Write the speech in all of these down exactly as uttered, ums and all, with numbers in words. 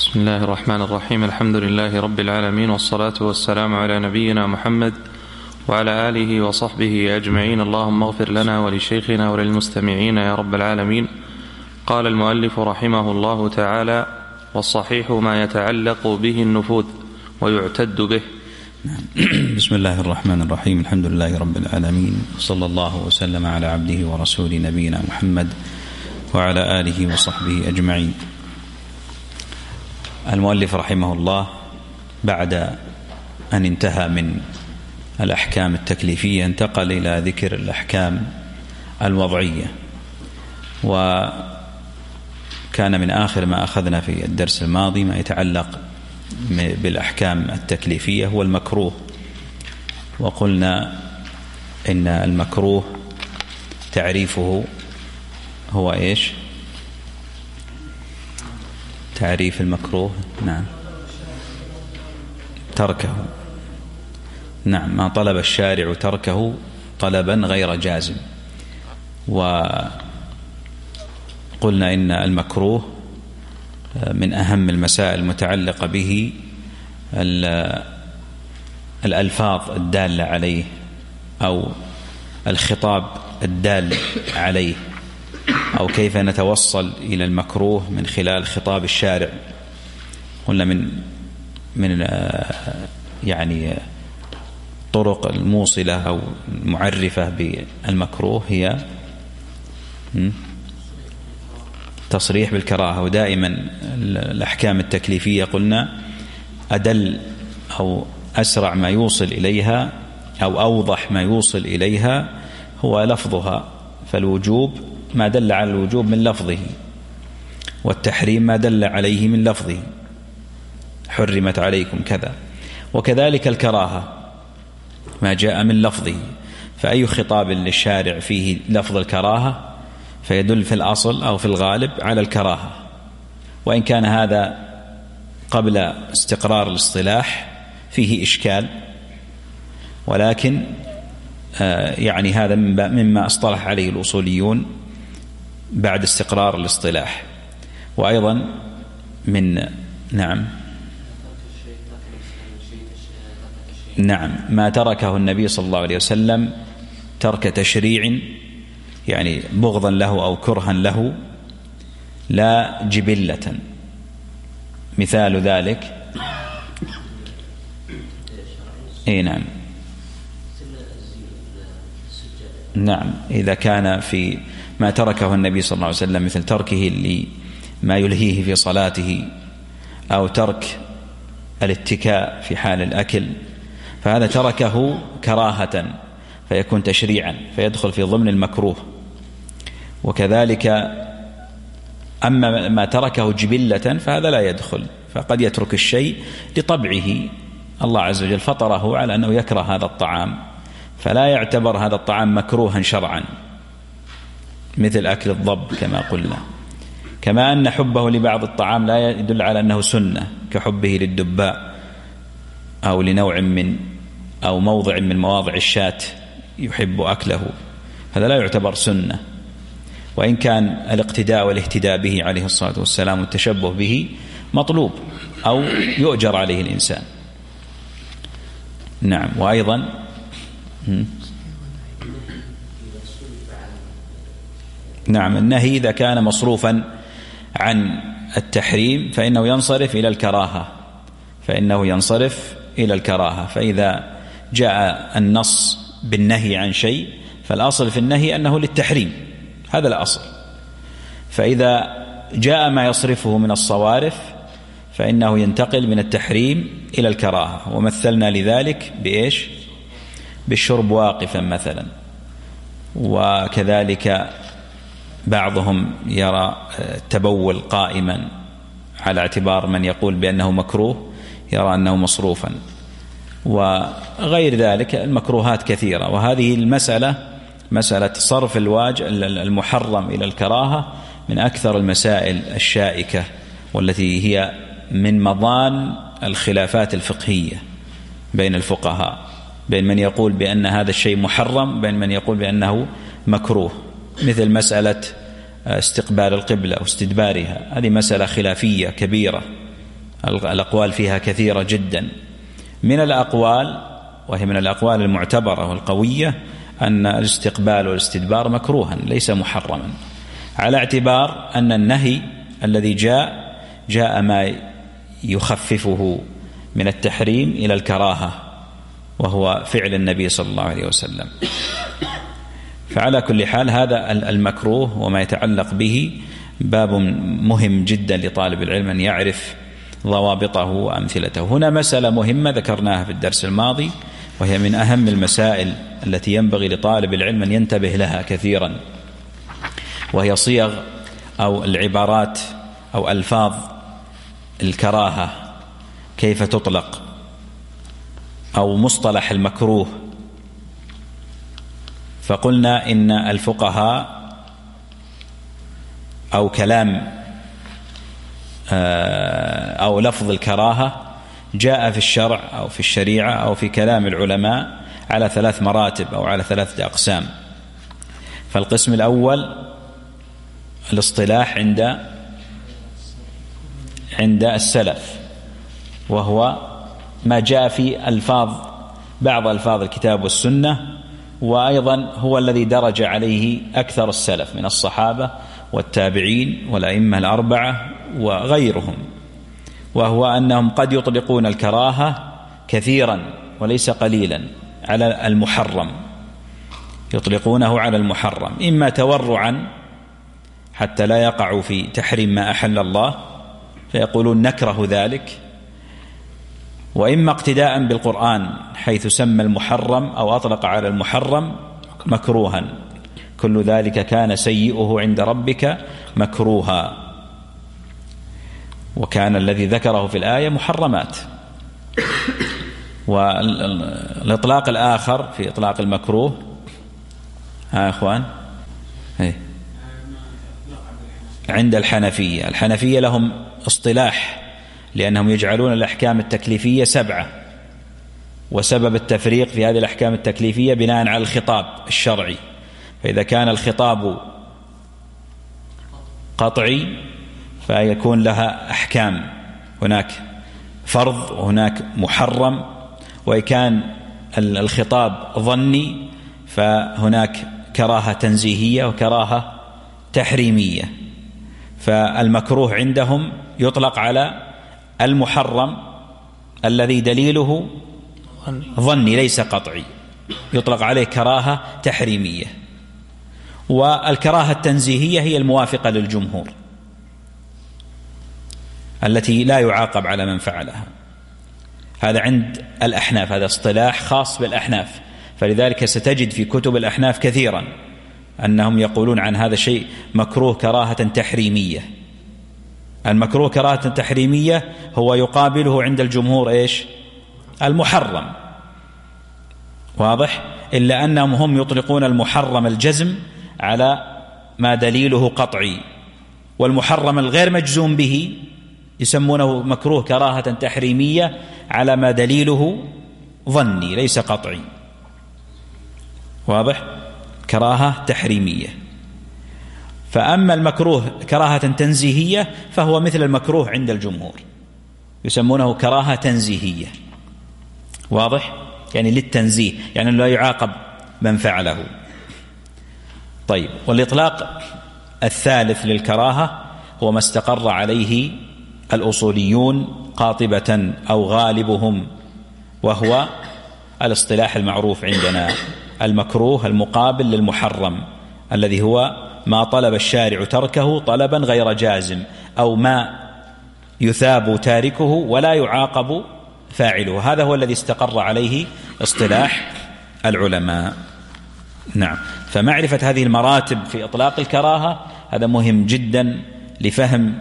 بسم الله الرحمن الرحيم. الحمد لله رب العالمين، والصلاة والسلام على نبينا محمد وعلى آله وصحبه أجمعين. اللهم اغفر لنا ولشيخنا وللمستمعين يا رب العالمين. قال المؤلف رحمه الله تعالى: والصحيح ما يتعلق به النفوذ ويعتد به. بسم الله الرحمن الرحيم. الحمد لله رب العالمين، صلى الله وسلم على عبده ورسوله نبينا محمد وعلى آله وصحبه أجمعين. المؤلف رحمه الله بعد أن انتهى من الأحكام التكليفية انتقل إلى ذكر الأحكام الوضعية، وكان من آخر ما أخذنا في الدرس الماضي ما يتعلق بالأحكام التكليفية هو المكروه، وقلنا إن المكروه تعريفه هو إيش؟ تعريف المكروه نعم تركه، نعم ما طلب الشارع تركه طلبا غير جازم. وقلنا إن المكروه من أهم المسائل المتعلقة به الألفاظ الدالة عليه أو الخطاب الدال عليه، أو كيف نتوصل إلى المكروه من خلال خطاب الشارع. قلنا من من يعني طرق الموصلة أو المعرفة بالمكروه هي تصريح بالكراهة. ودائما الأحكام التكليفية قلنا أدل أو أسرع ما يوصل إليها أو أوضح ما يوصل إليها هو لفظها، فالوجوب ما دل على الوجوب من لفظه، والتحريم ما دل عليه من لفظه، حرمت عليكم كذا. وكذلك الكراهة ما جاء من لفظه، فأي خطاب للشارع فيه لفظ الكراهة فيدل في الأصل أو في الغالب على الكراهة، وإن كان هذا قبل استقرار الاصطلاح فيه إشكال، ولكن يعني هذا مما اصطلح عليه الأصوليون بعد استقرار الاصطلاح. وأيضا من نعم نعم ما تركه النبي صلى الله عليه وسلم ترك تشريع، يعني بغضا له أو كرها له، لا جبلة. مثال ذلك اي نعم نعم إذا كان في ما تركه النبي صلى الله عليه وسلم مثل تركه لما يلهيه في صلاته، أو ترك الاتكاء في حال الأكل، فهذا تركه كراهة فيكون تشريعا فيدخل في ضمن المكروه. وكذلك أما ما تركه جبلة فهذا لا يدخل، فقد يترك الشيء لطبعه، الله عز وجل فطره على أنه يكره هذا الطعام، فلا يعتبر هذا الطعام مكروها شرعا، مثل أكل الضب كما قلنا. كما أن حبه لبعض الطعام لا يدل على أنه سنة، كحبه للدباء أو لنوع من أو موضع من مواضع الشاة يحب أكله، هذا لا يعتبر سنة، وإن كان الاقتداء والاهتداء به عليه الصلاة والسلام والتشبه به مطلوب أو يؤجر عليه الإنسان. نعم. وأيضا نعم النهي إذا كان مصروفا عن التحريم فإنه ينصرف إلى الكراهة فإنه ينصرف إلى الكراهة فإذا جاء النص بالنهي عن شيء فالأصل في النهي أنه للتحريم، هذا الأصل. فإذا جاء ما يصرفه من الصوارف فإنه ينتقل من التحريم إلى الكراهة. ومثلنا لذلك بإيش؟ بالشرب واقفا مثلا. وكذلك بعضهم يرى التبول قائما على اعتبار من يقول بأنه مكروه يرى أنه مصروفا، وغير ذلك المكروهات كثيرة. وهذه المسألة مسألة صرف الواجب المحرم إلى الكراهة من أكثر المسائل الشائكة، والتي هي من مضان الخلافات الفقهية بين الفقهاء، بين من يقول بأن هذا الشيء محرم بين من يقول بأنه مكروه، مثل مسألة استقبال القبلة واستدبارها، هذه مسألة خلافية كبيرة الأقوال فيها كثيرة جدا. من الأقوال، وهي من الأقوال المعتبرة والقوية، أن الاستقبال والاستدبار مكروها ليس محرما، على اعتبار أن النهي الذي جاء جاء ما يخففه من التحريم إلى الكراهة، وهو فعل النبي صلى الله عليه وسلم. فعلى كل حال هذا المكروه وما يتعلق به باب مهم جدا لطالب العلم أن يعرف ضوابطه وأمثلته. هنا مسألة مهمة ذكرناها في الدرس الماضي، وهي من أهم المسائل التي ينبغي لطالب العلم أن ينتبه لها كثيرا، وهي صيغ أو العبارات أو ألفاظ الكراهة كيف تطلق، أو مصطلح المكروه. فقلنا إن الفقهاء أو كلام أو لفظ الكراهة جاء في الشرع أو في الشريعة أو في كلام العلماء على ثلاث مراتب أو على ثلاثة أقسام. فالقسم الأول الاصطلاح عند عند السلف، وهو ما جاء في ألفاظ بعض ألفاظ الكتاب والسنة، وأيضا هو الذي درج عليه أكثر السلف من الصحابة والتابعين والأئمة الأربعة وغيرهم، وهو أنهم قد يطلقون الكراهة كثيرا وليس قليلا على المحرم، يطلقونه على المحرم، إما تورعا حتى لا يقعوا في تحريم ما أحل الله فيقولون نكره ذلك، وإما اقتداء بالقرآن حيث سمى المحرم أو أطلق على المحرم مكروها، كل ذلك كان سيئه عند ربك مكروها، وكان الذي ذكره في الآية محرمات. والإطلاق الآخر في إطلاق المكروه، ها إخوان، هي. عند الحنفية، الحنفية لهم اصطلاح لأنهم يجعلون الأحكام التكليفية سبعة، وسبب التفريق في هذه الأحكام التكليفية بناء على الخطاب الشرعي، فإذا كان الخطاب قطعي فيكون لها أحكام، هناك فرض وهناك محرم، وإن كان الخطاب ظني فهناك كراهة تنزيهية وكراهة تحريمية. فالمكروه عندهم يطلق على المحرم الذي دليله ظني ليس قطعي، يطلق عليه كراهة تحريمية. والكراهة التنزيهية هي الموافقة للجمهور التي لا يعاقب على من فعلها. هذا عند الأحناف، هذا اصطلاح خاص بالأحناف، فلذلك ستجد في كتب الأحناف كثيرا أنهم يقولون عن هذا الشيء مكروه كراهة تحريمية. المكروه كراهة تحريمية هو يقابله عند الجمهور إيش؟ المحرم، واضح؟ إلا أنهم هم يطلقون المحرم الجزم على ما دليله قطعي، والمحرم الغير مجزوم به يسمونه مكروه كراهة تحريمية على ما دليله ظني ليس قطعي، واضح؟ كراهة تحريمية. فأما المكروه كراهة تنزيهية فهو مثل المكروه عند الجمهور، يسمونه كراهة تنزيهية، واضح؟ يعني للتنزيه، يعني لا يعاقب من فعله. طيب، والإطلاق الثالث للكراهة هو ما استقر عليه الأصوليون قاطبة أو غالبهم، وهو الاصطلاح المعروف عندنا المكروه المقابل للمحرم، الذي هو ما طلب الشارع تركه طلبا غير جازم، أو ما يثاب تاركه ولا يعاقب فاعله. هذا هو الذي استقر عليه اصطلاح العلماء. نعم، فمعرفة هذه المراتب في إطلاق الكراهة هذا مهم جدا لفهم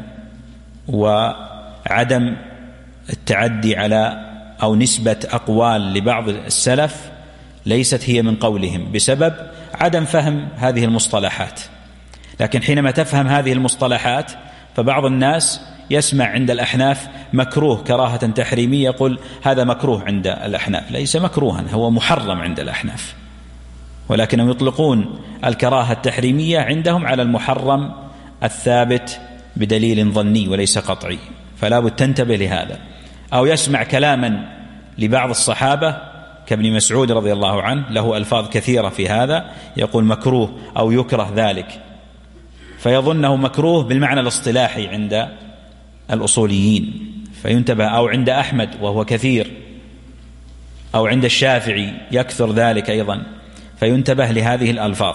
وعدم التعدي على أو نسبة أقوال لبعض السلف ليست هي من قولهم بسبب عدم فهم هذه المصطلحات. لكن حينما تفهم هذه المصطلحات فبعض الناس يسمع عند الأحناف مكروه كراهة تحريمية يقول هذا مكروه عند الأحناف، ليس مكروها، هو محرم عند الأحناف، ولكنهم يطلقون الكراهة التحريمية عندهم على المحرم الثابت بدليل ظني وليس قطعي. فلا بد تنتبه لهذا. أو يسمع كلاما لبعض الصحابة كابن مسعود رضي الله عنه، له ألفاظ كثيرة في هذا، يقول مكروه أو يكره ذلك، فيظنه مكروه بالمعنى الاصطلاحي عند الأصوليين فينتبه، أو عند أحمد وهو كثير، أو عند الشافعي يكثر ذلك أيضا، فينتبه لهذه الألفاظ.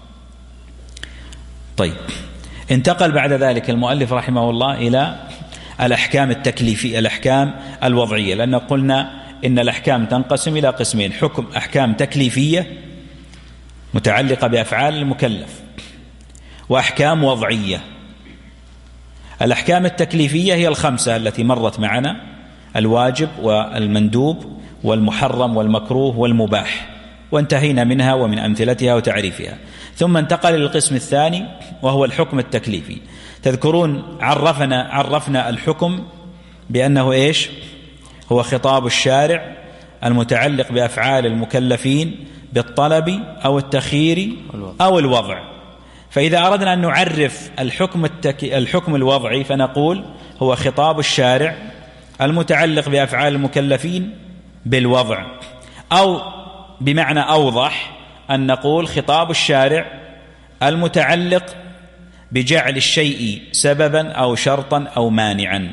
طيب، انتقل بعد ذلك المؤلف رحمه الله إلى الأحكام التكليفية، الأحكام الوضعية، لأن قلنا إن الأحكام تنقسم إلى قسمين: حكم أحكام تكليفية متعلقة بأفعال المكلف، وأحكام وضعية. الأحكام التكليفية هي الخمسة التي مرت معنا: الواجب والمندوب والمحرم والمكروه والمباح، وانتهينا منها ومن أمثلتها وتعريفها. ثم انتقل للقسم الثاني وهو الحكم التكليفي. تذكرون عرفنا عرفنا الحكم بأنه إيش؟ هو خطاب الشارع المتعلق بأفعال المكلفين بالطلب أو التخيير أو الوضع. فإذا أردنا أن نعرف الحكم التك... الحكم الوضعي فنقول هو خطاب الشارع المتعلق بأفعال المكلفين بالوضع، أو بمعنى أوضح أن نقول خطاب الشارع المتعلق بجعل الشيء سببا أو شرطا أو مانعا.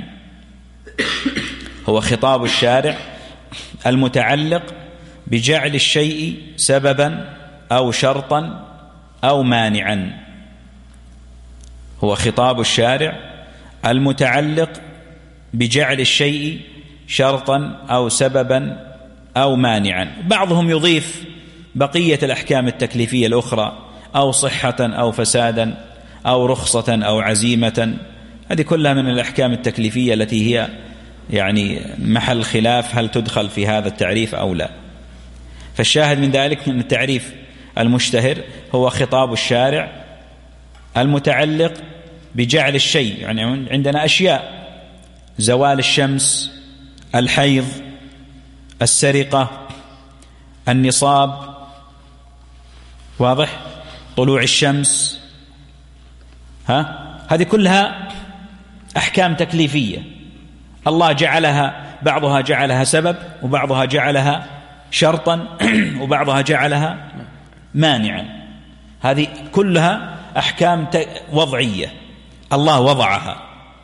هو خطاب الشارع المتعلق بجعل الشيء سببا أو شرطا أو مانعا. هو خطاب الشارع المتعلق بجعل الشيء شرطا أو سببا أو مانعا. بعضهم يضيف بقية الأحكام التكليفية الأخرى: أو صحة أو فسادا أو رخصة أو عزيمة. هذه كلها من الأحكام التكليفية التي هي يعني محل خلاف هل تدخل في هذا التعريف أو لا. فالشاهد من ذلك من التعريف المشتهر هو خطاب الشارع المتعلق بجعل الشيء، يعني عندنا أشياء: زوال الشمس، الحيض، السرقة، النصاب، واضح، طلوع الشمس، ها هذه كلها أحكام تكليفية الله جعلها، بعضها جعلها سبب وبعضها جعلها شرطا وبعضها جعلها مانعا. هذه كلها أحكام وضعية الله وضعها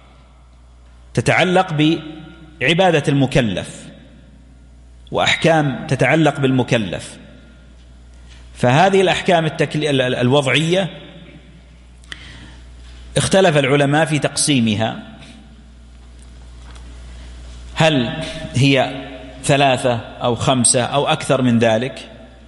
تتعلق بعبادة المكلف، وأحكام تتعلق بالمكلف. فهذه الأحكام الوضعية اختلف العلماء في تقسيمها، هل هي ثلاثة أو خمسة أو أكثر من ذلك.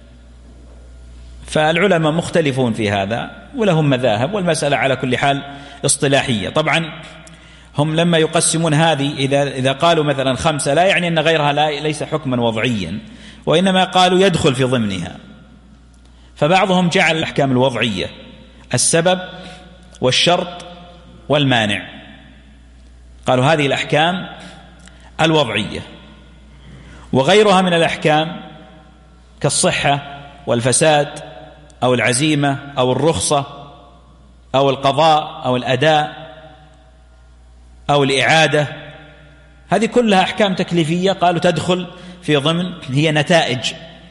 فالعلماء مختلفون في هذا ولهم مذاهب، والمسألة على كل حال اصطلاحية. طبعا هم لما يقسمون هذه إذا, إذا قالوا مثلا خمسة لا يعني أن غيرها لا ليس حكما وضعيا، وإنما قالوا يدخل في ضمنها. فبعضهم جعل الأحكام الوضعية السبب والشرط والمانع، قالوا هذه الأحكام الوضعية. وغيرها من الأحكام كالصحة والفساد أو العزيمة أو الرخصة أو القضاء أو الأداء أو الإعادة، هذه كلها أحكام تكليفية قالوا تدخل في ضمن، هي نتائج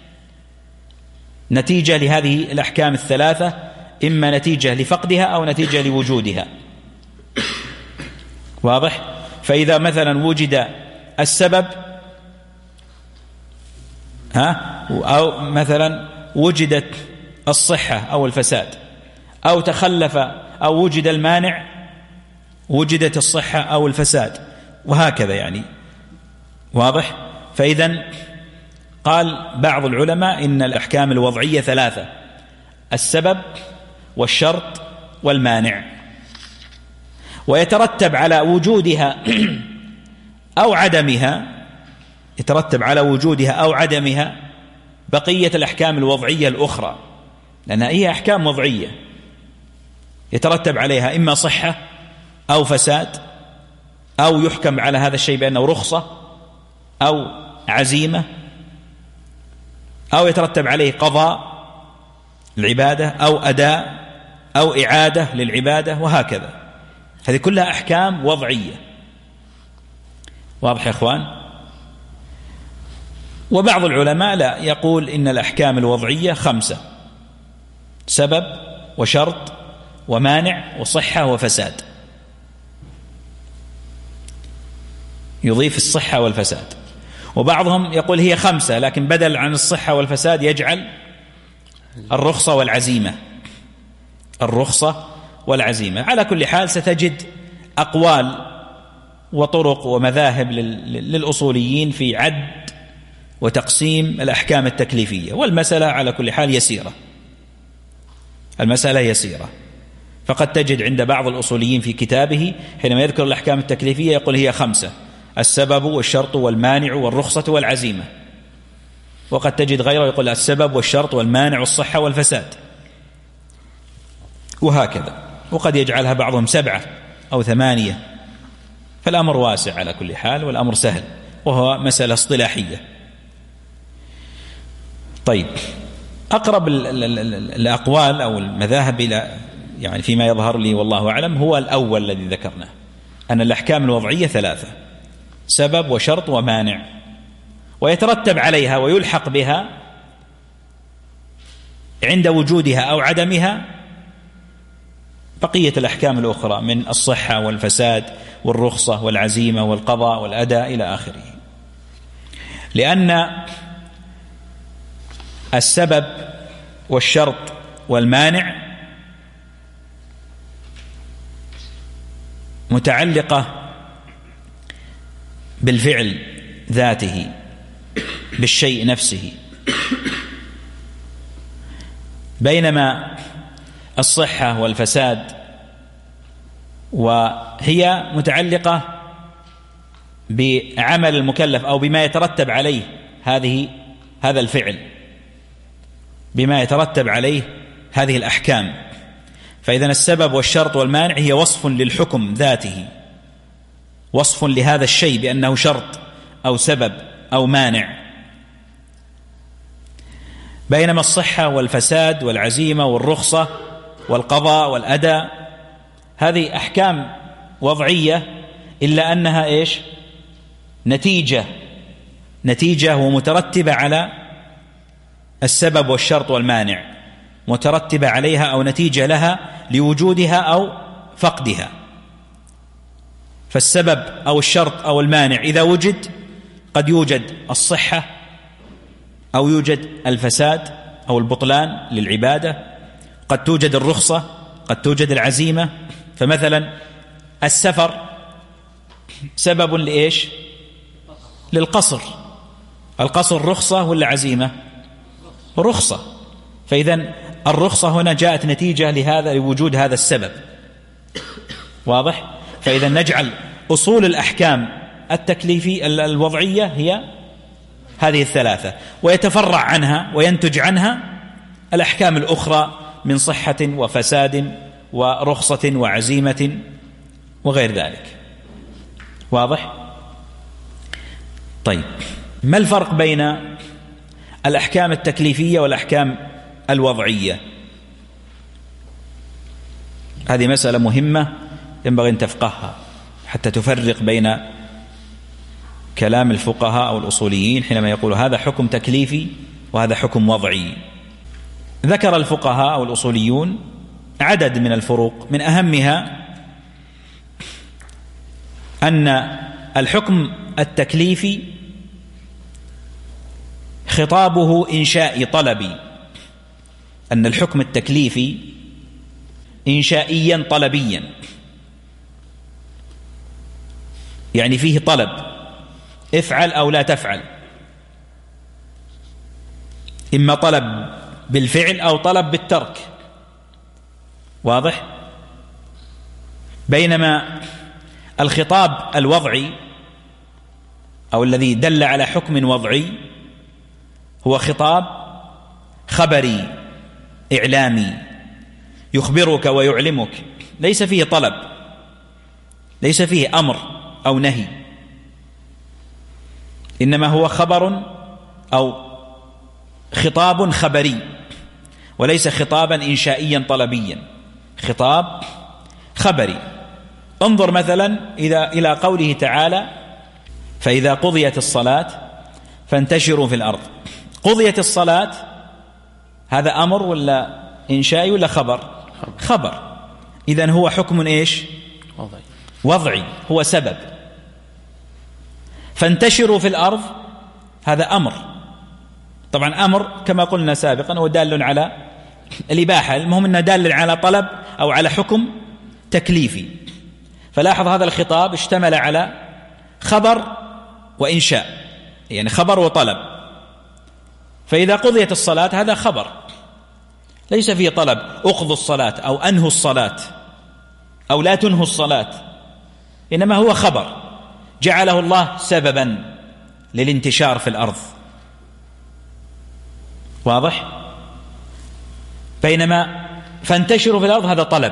نتيجة لهذه الأحكام الثلاثة، إما نتيجة لفقدها أو نتيجة لوجودها، واضح. فإذا مثلا وجد السبب ها أو مثلا وجدت الصحة أو الفساد، أو تخلف أو وجد المانع وجدت الصحة أو الفساد، وهكذا يعني، واضح. فإذا قال بعض العلماء إن الأحكام الوضعية ثلاثة: السبب والشرط والمانع، ويترتب على وجودها أو عدمها يترتب على وجودها أو عدمها بقية الأحكام الوضعية الأخرى، لأنها هي أحكام وضعية يترتب عليها إما صحة أو فساد، أو يحكم على هذا الشيء بأنه رخصة أو عزيمة، أو يترتب عليه قضاء العبادة أو أداء أو إعادة للعبادة، وهكذا. هذه كلها أحكام وضعية. واضح يا إخوان؟ وبعض العلماء لا، يقول إن الأحكام الوضعية خمسة: سبب وشرط ومانع وصحة وفساد، يضيف الصحة والفساد. وبعضهم يقول هي خمسة لكن بدل عن الصحة والفساد يجعل الرخصة والعزيمة، الرخصة والعزيمة. على كل حال ستجد أقوال وطرق ومذاهب للأصوليين في عد وتقسيم الأحكام التكليفية، والمسألة على كل حال يسيرة، المسألة يسيرة. فقد تجد عند بعض الأصوليين في كتابه حينما يذكر الأحكام التكليفية يقول هي خمسة: السبب والشرط والمانع والرخصة والعزيمة. وقد تجد غيره يقول السبب والشرط والمانع والصحة والفساد، وهكذا. وقد يجعلها بعضهم سبعة أو ثمانية. فالأمر واسع على كل حال، والأمر سهل، وهو مسألة اصطلاحية. طيب، أقرب الأقوال أو المذاهب إلى يعني فيما يظهر لي والله أعلم هو الأول الذي ذكرناه، أن الأحكام الوضعية ثلاثة: سبب وشرط ومانع، ويترتب عليها ويلحق بها عند وجودها أو عدمها بقية الأحكام الأخرى من الصحة والفساد والرخصة والعزيمة والقضاء والأداء إلى آخره. لأن السبب والشرط والمانع متعلقة بالفعل ذاته، بالشيء نفسه، بينما الصحة والفساد وهي متعلقة بعمل المكلف أو بما يترتب عليه هذه هذا الفعل، بما يترتب عليه هذه الأحكام. فإذن السبب والشرط والمانع هي وصف للحكم ذاته، وصف لهذا الشيء بأنه شرط أو سبب أو مانع. بينما الصحة والفساد والعزيمة والرخصة والقضاء والأداء هذه أحكام وضعية، إلا أنها إيش؟ نتيجة نتيجة ومترتبة على السبب والشرط والمانع، مترتبة عليها أو نتيجة لها لوجودها أو فقدها. فالسبب أو الشرط أو المانع إذا وجد قد يوجد الصحة أو يوجد الفساد أو البطلان للعبادة، قد توجد الرخصة، قد توجد العزيمة. فمثلا السفر سبب لإيش؟ للقصر. القصر رخصة ولا عزيمة؟ رخصة. فإذن الرخصة هنا جاءت نتيجة لهذا، لوجود هذا السبب. واضح؟ فإذا نجعل أصول الأحكام التكليفي الوضعية هي هذه الثلاثة، ويتفرع عنها وينتج عنها الأحكام الأخرى من صحة وفساد ورخصة وعزيمة وغير ذلك. واضح؟ طيب، ما الفرق بين الأحكام التكليفية والأحكام الوضعية؟ هذه مسألة مهمة ينبغي أن تفقهها حتى تفرق بين كلام الفقهاء أو الأصوليين حينما يقولوا هذا حكم تكليفي وهذا حكم وضعي. ذكر الفقهاء أو الأصوليون عدد من الفروق، من أهمها أن الحكم التكليفي خطابه إنشائي طلبي، أن الحكم التكليفي إنشائيا طلبيا، يعني فيه طلب، افعل أو لا تفعل، إما طلب بالفعل أو طلب بالترك. واضح؟ بينما الخطاب الوضعي أو الذي دل على حكم وضعي هو خطاب خبري إعلامي، يخبرك ويعلمك، ليس فيه طلب، ليس فيه أمر أو نهي، إنما هو خبر أو خطاب خبري، وليس خطابا إنشائيا طلبيا، خطاب خبري. انظر مثلا إذا إلى قوله تعالى فإذا قضيت الصلاة فانتشروا في الأرض. قضيت الصلاة هذا أمر ولا إنشائي ولا خبر؟ خبر. إذن هو حكم إيش؟ وضعي. وضعي، هو سبب. فانتشروا في الأرض هذا أمر. طبعا أمر كما قلنا سابقا هو دال على الإباحة، المهم أنه دال على طلب أو على حكم تكليفي. فلاحظ هذا الخطاب اشتمل على خبر وإنشاء، يعني خبر وطلب. فإذا قضيت الصلاة هذا خبر ليس فيه طلب أقضوا الصلاة أو أنهوا الصلاة أو لا تنهوا الصلاة، إنما هو خبر جعله الله سببا للانتشار في الأرض. واضح؟ بينما فانتشروا في الأرض هذا طلب.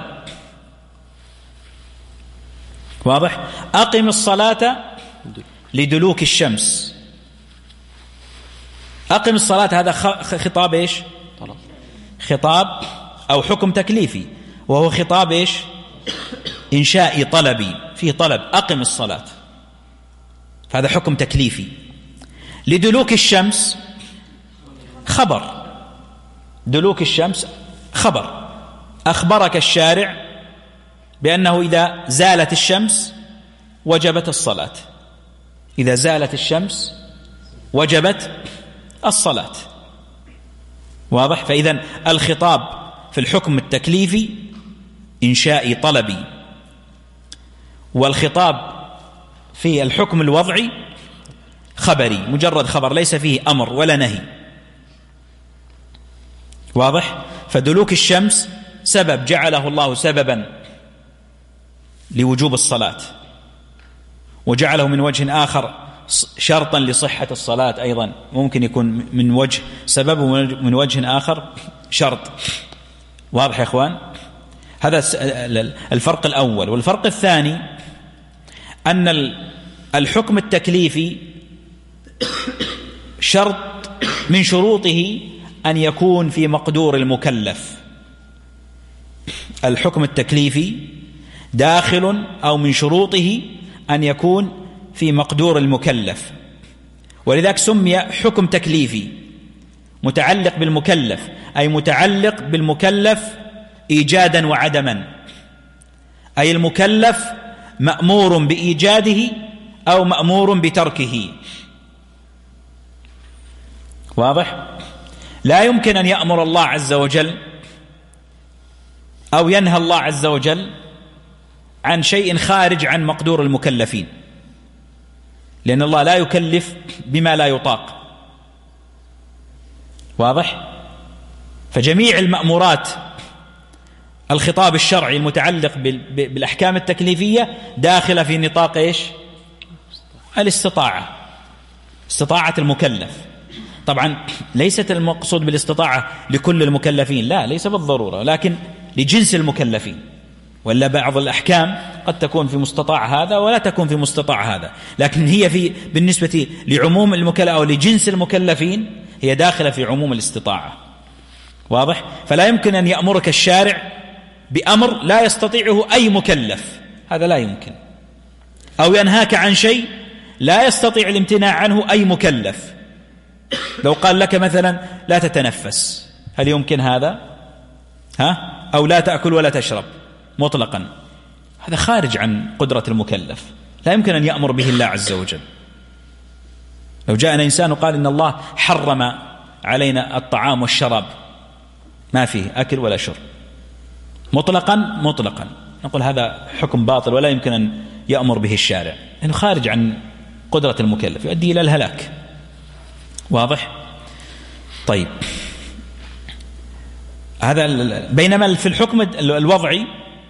واضح؟ أقم الصلاة لدلوك الشمس. أقم الصلاة هذا خطاب إيش؟ طلب. خطاب أو حكم تكليفي، وهو خطاب إيش؟ إنشائي طلبي، فيه طلب أقم الصلاة، فهذا حكم تكليفي. لدلوك الشمس خبر، دلوك الشمس خبر، أخبرك الشارع بأنه إذا زالت الشمس وجبت الصلاة، إذا زالت الشمس وجبت الصلاة. واضح؟ فإذن الخطاب في الحكم التكليفي إنشائي طلبي، والخطاب في الحكم الوضعي خبري، مجرد خبر ليس فيه أمر ولا نهي. واضح؟ فدلوك الشمس سبب جعله الله سببا لوجوب الصلاة، وجعله من وجه آخر شرطا لصحة الصلاة، أيضا ممكن يكون من وجه سبب ومن وجه آخر شرط. واضح يا إخوان؟ هذا الفرق الأول. والفرق الثاني أن الحكم التكليفي شرط من شروطه أن يكون في مقدور المكلف. الحكم التكليفي داخل أو من شروطه أن يكون في مقدور المكلف، ولذلك سمي حكم تكليفي متعلق بالمكلف، أي متعلق بالمكلف إيجادا وعدما، أي المكلف مأمور بإيجاده أو مأمور بتركه. واضح؟ لا يمكن أن يأمر الله عز وجل أو ينهى الله عز وجل عن شيء خارج عن مقدور المكلفين، لأن الله لا يكلف بما لا يطاق. واضح؟ فجميع المأمورات الخطاب الشرعي المتعلق بالأحكام التكليفية داخلة في نطاق إيش؟ الاستطاعة، استطاعة المكلف. طبعا ليست المقصود بالاستطاعة لكل المكلفين، لا، ليس بالضرورة، لكن لجنس المكلفين. ولا بعض الأحكام قد تكون في مستطاع هذا ولا تكون في مستطاع هذا، لكن هي في بالنسبة لعموم المكلف أو لجنس المكلفين هي داخلة في عموم الاستطاعة. واضح؟ فلا يمكن أن يأمرك الشارع بأمر لا يستطيعه أي مكلف، هذا لا يمكن. أو ينهاك عن شيء لا يستطيع الامتناع عنه أي مكلف. لو قال لك مثلا لا تتنفس، هل يمكن هذا؟ ها؟ أو لا تأكل ولا تشرب مطلقا، هذا خارج عن قدرة المكلف، لا يمكن أن يأمر به الله عز وجل. لو جاءنا إنسان وقال إن الله حرم علينا الطعام والشراب، ما فيه أكل ولا شرب مطلقا مطلقا، نقول هذا حكم باطل ولا يمكن أن يأمر به الشارع، لأنه خارج عن قدرة المكلف، يؤدي إلى الهلاك. واضح؟ طيب، هذا. بينما في الحكم الوضعي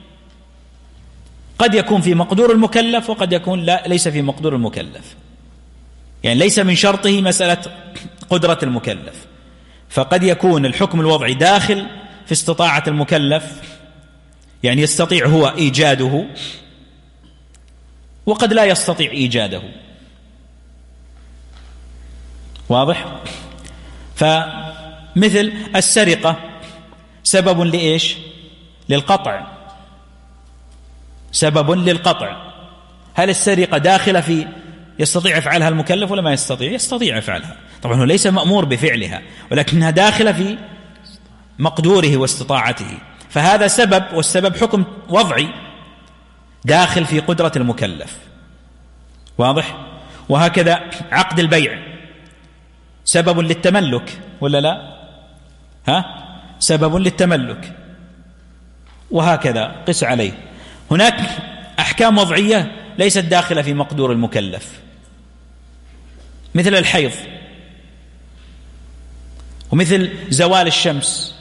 قد يكون في مقدور المكلف وقد يكون لا، ليس في مقدور المكلف، يعني ليس من شرطه مسألة قدرة المكلف، فقد يكون الحكم الوضعي داخل في استطاعة المكلف، يعني يستطيع هو إيجاده وقد لا يستطيع إيجاده. واضح؟ فمثل السرقة سبب لإيش؟ للقطع، سبب للقطع. هل السرقة داخلة في يستطيع يفعلها المكلف ولا ما يستطيع؟ يستطيع يفعلها. طبعا هو ليس مأمور بفعلها، ولكنها داخلة في مقدوره واستطاعته، فهذا سبب، والسبب حكم وضعي داخل في قدرة المكلف. واضح؟ وهكذا عقد البيع سبب للتملك ولا لا؟ ها؟ سبب للتملك، وهكذا قس عليه. هناك أحكام وضعية ليست داخلة في مقدور المكلف، مثل الحيض، ومثل زوال الشمس.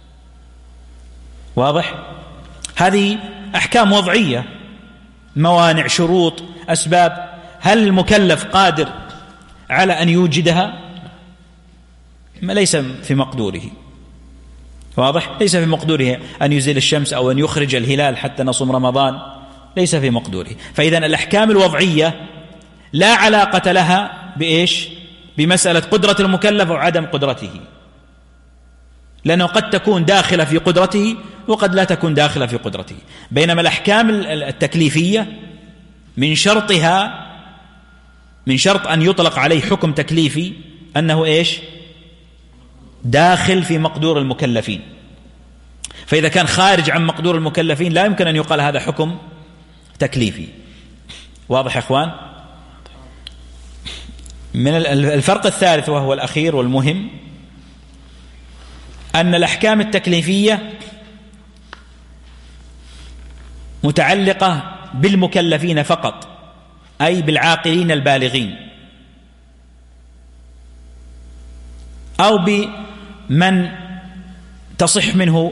واضح؟ هذه أحكام وضعية، موانع، شروط، أسباب. هل المكلف قادر على أن يوجدها؟ ما ليس في مقدوره. واضح؟ ليس في مقدوره أن يزيل الشمس أو أن يخرج الهلال حتى نصوم رمضان، ليس في مقدوره. فإذا الأحكام الوضعية لا علاقة لها بإيش؟ بمسألة قدرة المكلف أو عدم قدرته، لأنه قد تكون داخلة في قدرته وقد لا تكون داخلة في قدرته. بينما الأحكام التكليفية من شرطها، من شرط أن يطلق عليه حكم تكليفي أنه إيش؟ داخل في مقدور المكلفين. فإذا كان خارج عن مقدور المكلفين لا يمكن أن يقال هذا حكم تكليفي. واضح يا إخوان؟ من الفرق الثالث وهو الأخير والمهم، أن الأحكام التكليفية متعلقة بالمكلفين فقط، أي بالعاقلين البالغين، أو بمن تصح منه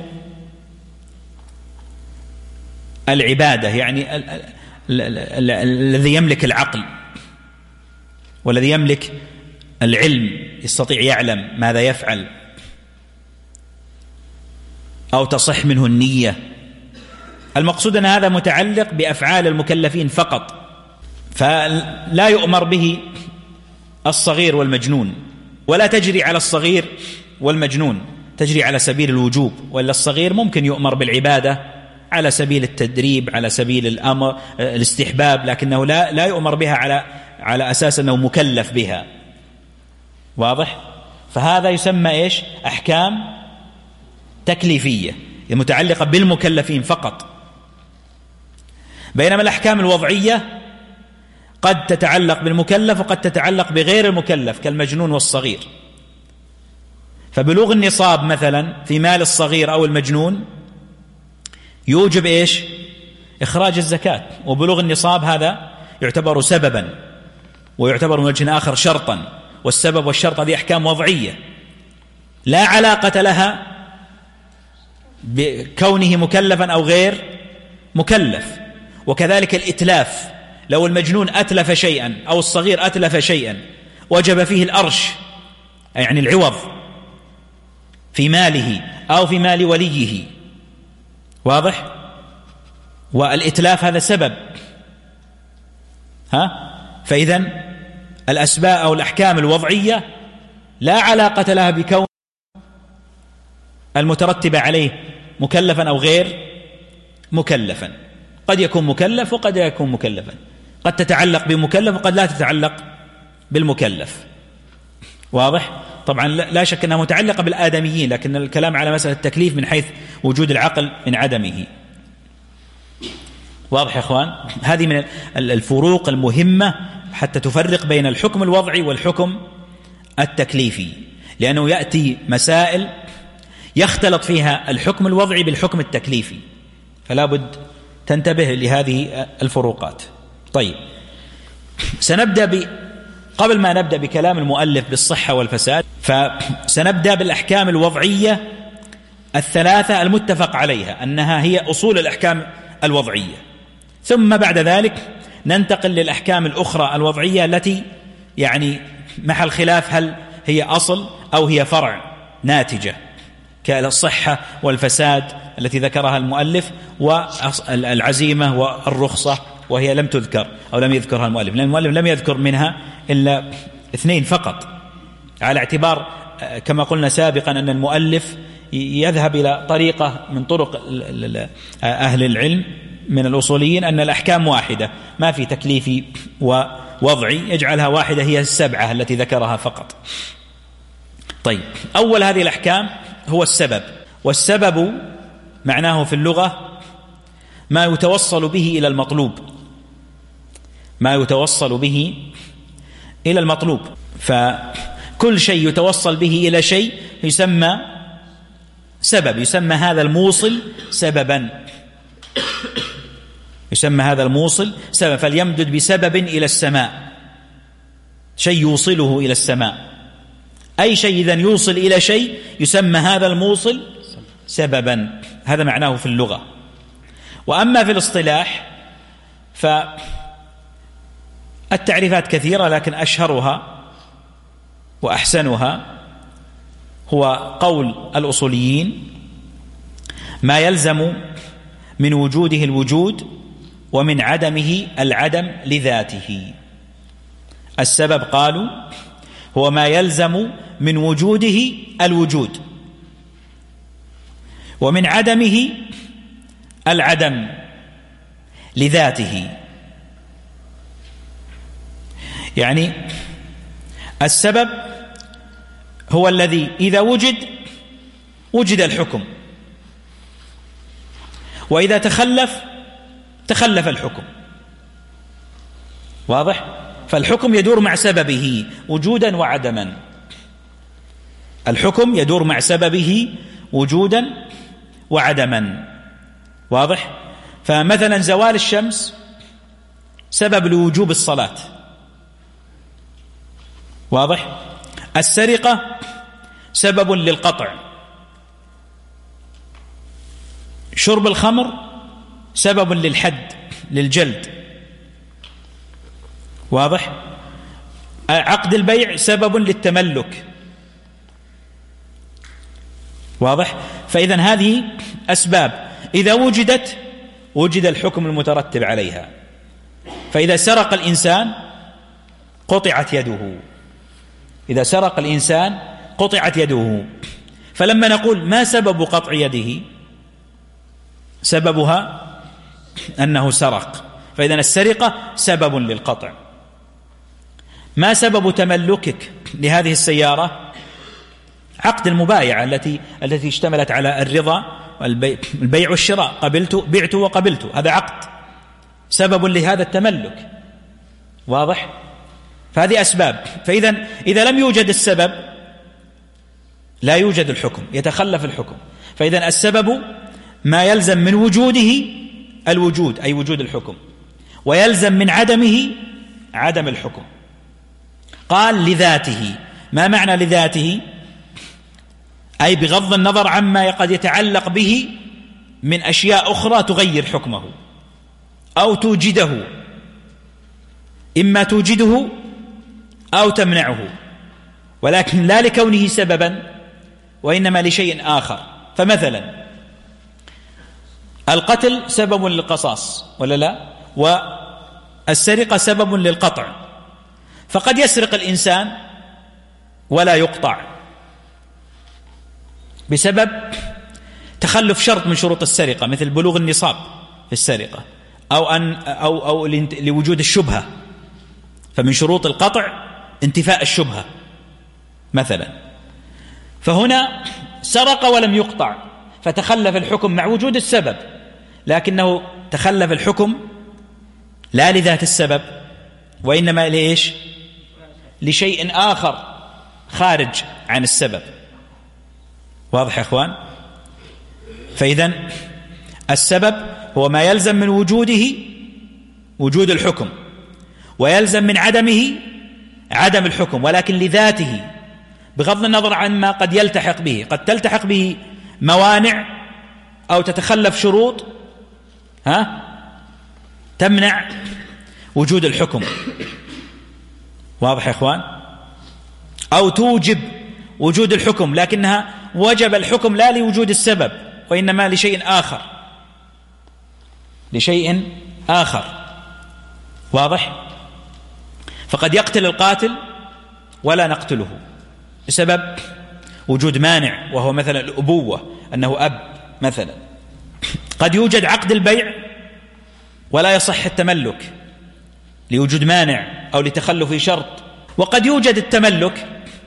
العبادة، يعني الذي يملك العقل والذي يملك العلم، يستطيع يعلم ماذا يفعل، أو تصح منه النية. المقصود أن هذا متعلق بأفعال المكلفين فقط، فلا يؤمر به الصغير والمجنون، ولا تجري على الصغير والمجنون، تجري على سبيل الوجوب. ولا الصغير ممكن يؤمر بالعبادة على سبيل التدريب، على سبيل الأمر الاستحباب، لكنه لا لا يؤمر بها على على أساس أنه مكلف بها. واضح؟ فهذا يسمى إيش؟ أحكام تكليفية متعلقة بالمكلفين فقط. بينما الأحكام الوضعية قد تتعلق بالمكلف وقد تتعلق بغير المكلف كالمجنون والصغير. فبلوغ النصاب مثلا في مال الصغير أو المجنون يوجب إيش؟ إخراج الزكاة، وبلوغ النصاب هذا يعتبر سببا، ويعتبر من وجه آخر شرطا، والسبب والشرط هذه أحكام وضعية لا علاقة لها بكونه مكلفا أو غير مكلف. وكذلك الإتلاف، لو المجنون أتلف شيئا أو الصغير أتلف شيئا وجب فيه الأرش، يعني العوض في ماله أو في مال وليه. واضح؟ والإتلاف هذا سبب. ها؟ فإذن الأسباب أو الأحكام الوضعية لا علاقة لها بكون المترتبة عليه مكلفا أو غير مكلفا. قد يكون مكلف وقد يكون مكلفا، قد تتعلق بمكلف وقد لا تتعلق بالمكلف. واضح؟ طبعا لا شك أنها متعلقة بالآدميين، لكن الكلام على مسألة التكليف من حيث وجود العقل من عدمه. واضح يا أخوان؟ هذه من الفروق المهمة حتى تفرق بين الحكم الوضعي والحكم التكليفي، لأنه يأتي مسائل يختلط فيها الحكم الوضعي بالحكم التكليفي، فلا بد تنتبه لهذه الفروقات. طيب، سنبدأ ب قبل ما نبدأ بكلام المؤلف بالصحة والفساد، فسنبدأ بالأحكام الوضعية الثلاثة المتفق عليها أنها هي أصول الأحكام الوضعية، ثم بعد ذلك ننتقل للأحكام الأخرى الوضعية التي يعني محل خلاف هل هي أصل أو هي فرع ناتجة، كالصحة والفساد التي ذكرها المؤلف، والعزيمة والرخصة وهي لم تذكر أو لم يذكرها المؤلف، لأن المؤلف لم يذكر منها إلا اثنين فقط، على اعتبار كما قلنا سابقا أن المؤلف يذهب إلى طريقة من طرق أهل العلم من الأصوليين أن الأحكام واحدة، ما في تكليفي وضعي يجعلها واحدة هي السبعة التي ذكرها فقط. طيب، أول هذه الأحكام هو السبب، والسبب معناه في اللغة ما يتوصل به إلى المطلوب، ما يتوصل به إلى المطلوب. فكل شيء يتوصل به إلى شيء يسمى سبب، يسمى هذا الموصل سببا، يسمى هذا الموصل سبب. فليمدد بسبب إلى السماء، شيء يوصله إلى السماء، أي شيء إذن يوصل إلى شيء يسمى هذا الموصل سببا. هذا معناه في اللغة. وأما في الاصطلاح فالتعريفات كثيرة، لكن أشهرها وأحسنها هو قول الأصوليين: ما يلزم من وجوده الوجود ومن عدمه العدم لذاته. السبب قالوا هو ما يلزم من وجوده الوجود ومن عدمه العدم لذاته. يعني السبب هو الذي إذا وجد وجد الحكم، وإذا تخلف تخلف الحكم. واضح؟ فالحكم يدور مع سببه وجودا وعدما، الحكم يدور مع سببه وجودا وعدما. واضح؟ فمثلا زوال الشمس سبب لوجوب الصلاة. واضح؟ السرقة سبب للقطع، شرب الخمر سبب للحد للجلد. واضح؟ عقد البيع سبب للتملك. واضح؟ فإذن هذه أسباب إذا وجدت وجد الحكم المترتب عليها. فإذا سرق الإنسان قطعت يده، إذا سرق الإنسان قطعت يده. فلما نقول ما سبب قطع يده؟ سببها أنه سرق، فإذن السرقة سبب للقطع. ما سبب تملكك لهذه السيارة؟ عقد المبايعة التي التي اشتملت على الرضا والبيع والشراء، قبلت بعت وقبلت، هذا عقد سبب لهذا التملك. واضح؟ فهذه أسباب. فإذا إذا لم يوجد السبب لا يوجد الحكم، يتخلف الحكم. فإذا السبب ما يلزم من وجوده الوجود أي وجود الحكم، ويلزم من عدمه عدم الحكم. قال لذاته. ما معنى لذاته؟ أي بغض النظر عما قد يتعلق به من أشياء أخرى تغير حكمه أو توجده، إما توجده أو تمنعه، ولكن لا لكونه سببا وإنما لشيء آخر. فمثلا القتل سبب للقصاص ولا لا؟ والسرقة سبب للقطع. فقد يسرق الإنسان ولا يقطع بسبب تخلف شرط من شروط السرقة، مثل بلوغ النصاب في السرقة، أو أن أو أو لوجود الشبهة. فمن شروط القطع انتفاء الشبهة مثلا. فهنا سرق ولم يقطع، فتخلف الحكم مع وجود السبب، لكنه تخلف الحكم لا لذات السبب وإنما لإيش؟ لشيء آخر خارج عن السبب. واضح يا أخوان؟ فإذن السبب هو ما يلزم من وجوده وجود الحكم، ويلزم من عدمه عدم الحكم، ولكن لذاته بغض النظر عن ما قد يلتحق به. قد تلتحق به موانع أو تتخلف شروط ها تمنع وجود الحكم. واضح يا إخوان؟ أو توجب وجود الحكم لكنها وجب الحكم لا لوجود السبب وإنما لشيء آخر، لشيء آخر. واضح؟ فقد يقتل القاتل ولا نقتله بسبب وجود مانع، وهو مثلا الأبوة، أنه أب مثلا. قد يوجد عقد البيع ولا يصح التملك لوجود مانع أو لتخلف شرط. وقد يوجد التملك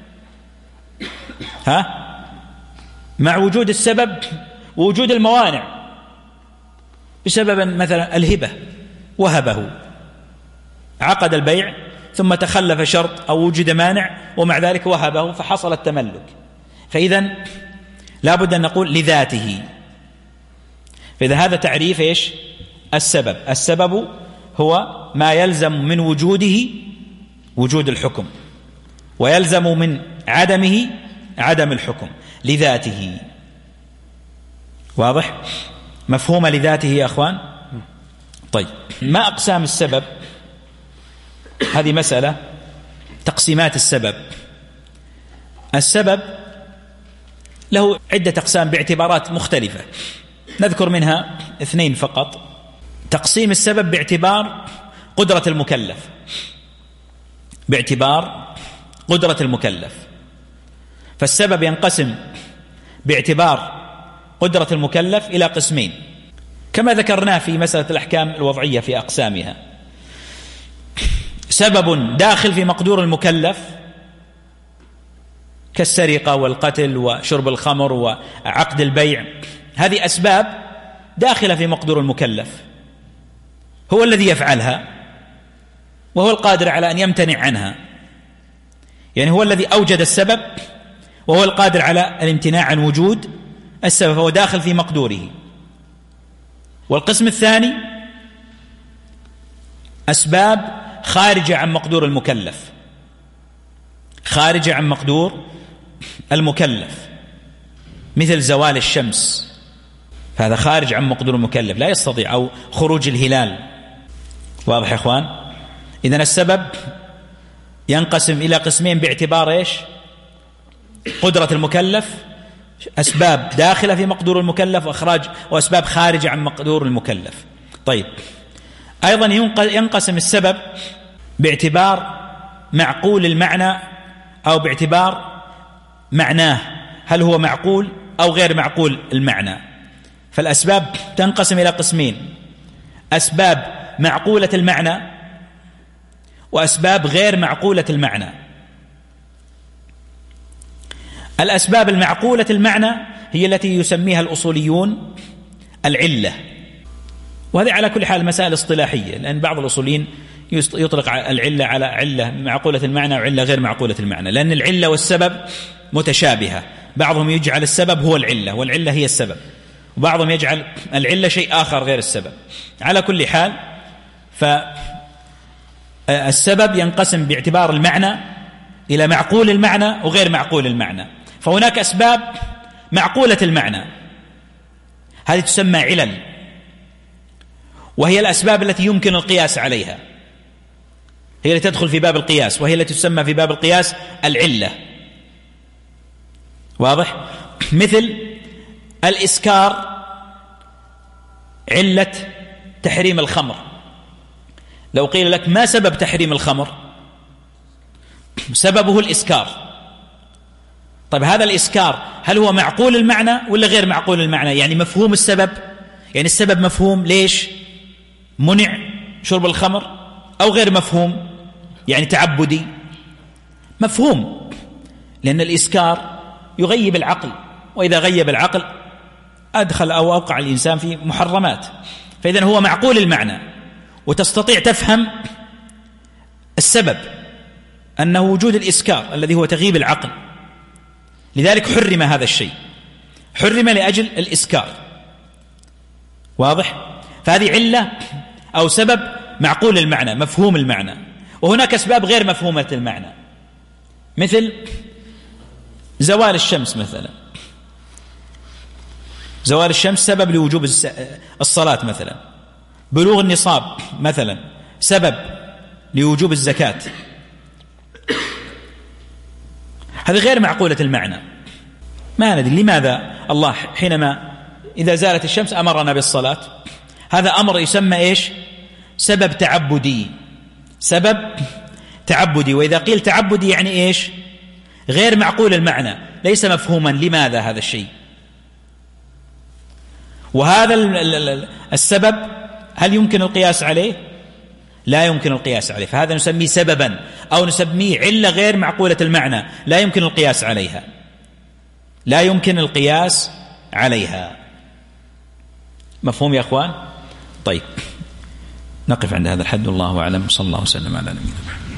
ها مع وجود السبب ووجود الموانع، بسبب مثلا الهبة، وهبه، عقد البيع ثم تخلف شرط أو وجد مانع ومع ذلك وهبه فحصل التملك. فإذا لا بد أن نقول لذاته. فإذا هذا تعريف إيش؟ السبب. السبب هو ما يلزم من وجوده وجود الحكم، ويلزم من عدمه عدم الحكم لذاته. واضح؟ مفهوم لذاته يا أخوان؟ طيب، ما أقسام السبب؟ هذه مسألة. تقسيمات السبب. السبب له عدة أقسام باعتبارات مختلفة، نذكر منها اثنين فقط. تقسيم السبب باعتبار قدرة المكلف، باعتبار قدرة المكلف. فالسبب ينقسم باعتبار قدرة المكلف إلى قسمين، كما ذكرناه في مسألة الأحكام الوضعية في أقسامها. سبب داخل في مقدور المكلف كالسرقة والقتل وشرب الخمر وعقد البيع، هذه أسباب داخلة في مقدور المكلف، هو الذي يفعلها وهو القادر على أن يمتنع عنها، يعني هو الذي أوجد السبب وهو القادر على الامتناع عن وجود السبب، هو داخل في مقدوره. والقسم الثاني أسباب خارجة عن مقدور المكلف، خارجة عن مقدور المكلف، مثل زوال الشمس، فهذا خارج عن مقدور المكلف لا يستطيع، أو خروج الهلال. واضح يا إخوان؟ إذن السبب ينقسم إلى قسمين باعتبار إيش؟ قدرة المكلف، أسباب داخلة في مقدور المكلف وإخراج، وأسباب خارجة عن مقدور المكلف. طيب، أيضا ينقسم السبب باعتبار معقول المعنى أو باعتبار معناه، هل هو معقول أو غير معقول المعنى. فالأسباب تنقسم إلى قسمين: أسباب معقولة المعنى وأسباب غير معقولة المعنى. الأسباب المعقولة المعنى هي التي يسميها الأصوليون العلة، وهذه على كل حال مسائل اصطلاحية، لأن بعض الأصوليين يطلق العلة على علة معقولة المعنى وعلة غير معقولة المعنى، لأن العلة والسبب متشابهة. بعضهم يجعل السبب هو العلة والعلة هي السبب، وبعضهم يجعل العلة شيء آخر غير السبب. على كل حال، فالسبب ينقسم باعتبار المعنى إلى معقول المعنى وغير معقول المعنى. فهناك أسباب معقولة المعنى، هذه تسمى علل، وهي الأسباب التي يمكن القياس عليها، هي التي تدخل في باب القياس، وهي التي تسمى في باب القياس العلة. واضح؟ مثل الإسكار علة تحريم الخمر. لو قيل لك ما سبب تحريم الخمر؟ سببه الإسكار. طيب، هذا الإسكار هل هو معقول المعنى ولا غير معقول المعنى؟ يعني مفهوم السبب، يعني السبب مفهوم، ليش منع شرب الخمر، أو غير مفهوم يعني تعبدي؟ مفهوم، لأن الإسكار يغيب العقل، وإذا غيب العقل أدخل أو أوقع الإنسان في محرمات. فإذن هو معقول المعنى، وتستطيع تفهم السبب أنه وجود الإسكار الذي هو تغييب العقل، لذلك حرم هذا الشيء، حرم لأجل الإسكار. واضح؟ فهذه علة أو سبب معقول المعنى، مفهوم المعنى. وهناك أسباب غير مفهومة المعنى، مثل زوال الشمس مثلا. زوال الشمس سبب لوجوب الصلاة مثلا. بلوغ النصاب مثلا سبب لوجوب الزكاة. هذه غير معقولة المعنى، ما ندري لماذا الله حينما إذا زالت الشمس أمرنا بالصلاة. هذا أمر يسمى إيش؟ سبب تعبدي، سبب تعبدي. وإذا قيل تعبدي يعني إيش؟ غير معقول المعنى، ليس مفهوما لماذا هذا الشيء. وهذا السبب هل يمكن القياس عليه؟ لا يمكن القياس عليه، فهذا نسميه سببا أو نسميه علة غير معقولة المعنى لا يمكن القياس عليها، لا يمكن القياس عليها. مفهوم يا أخوان؟ طيب نقف عند هذا الحد، والله أعلم. صلى الله وسلم على نبينا محمد.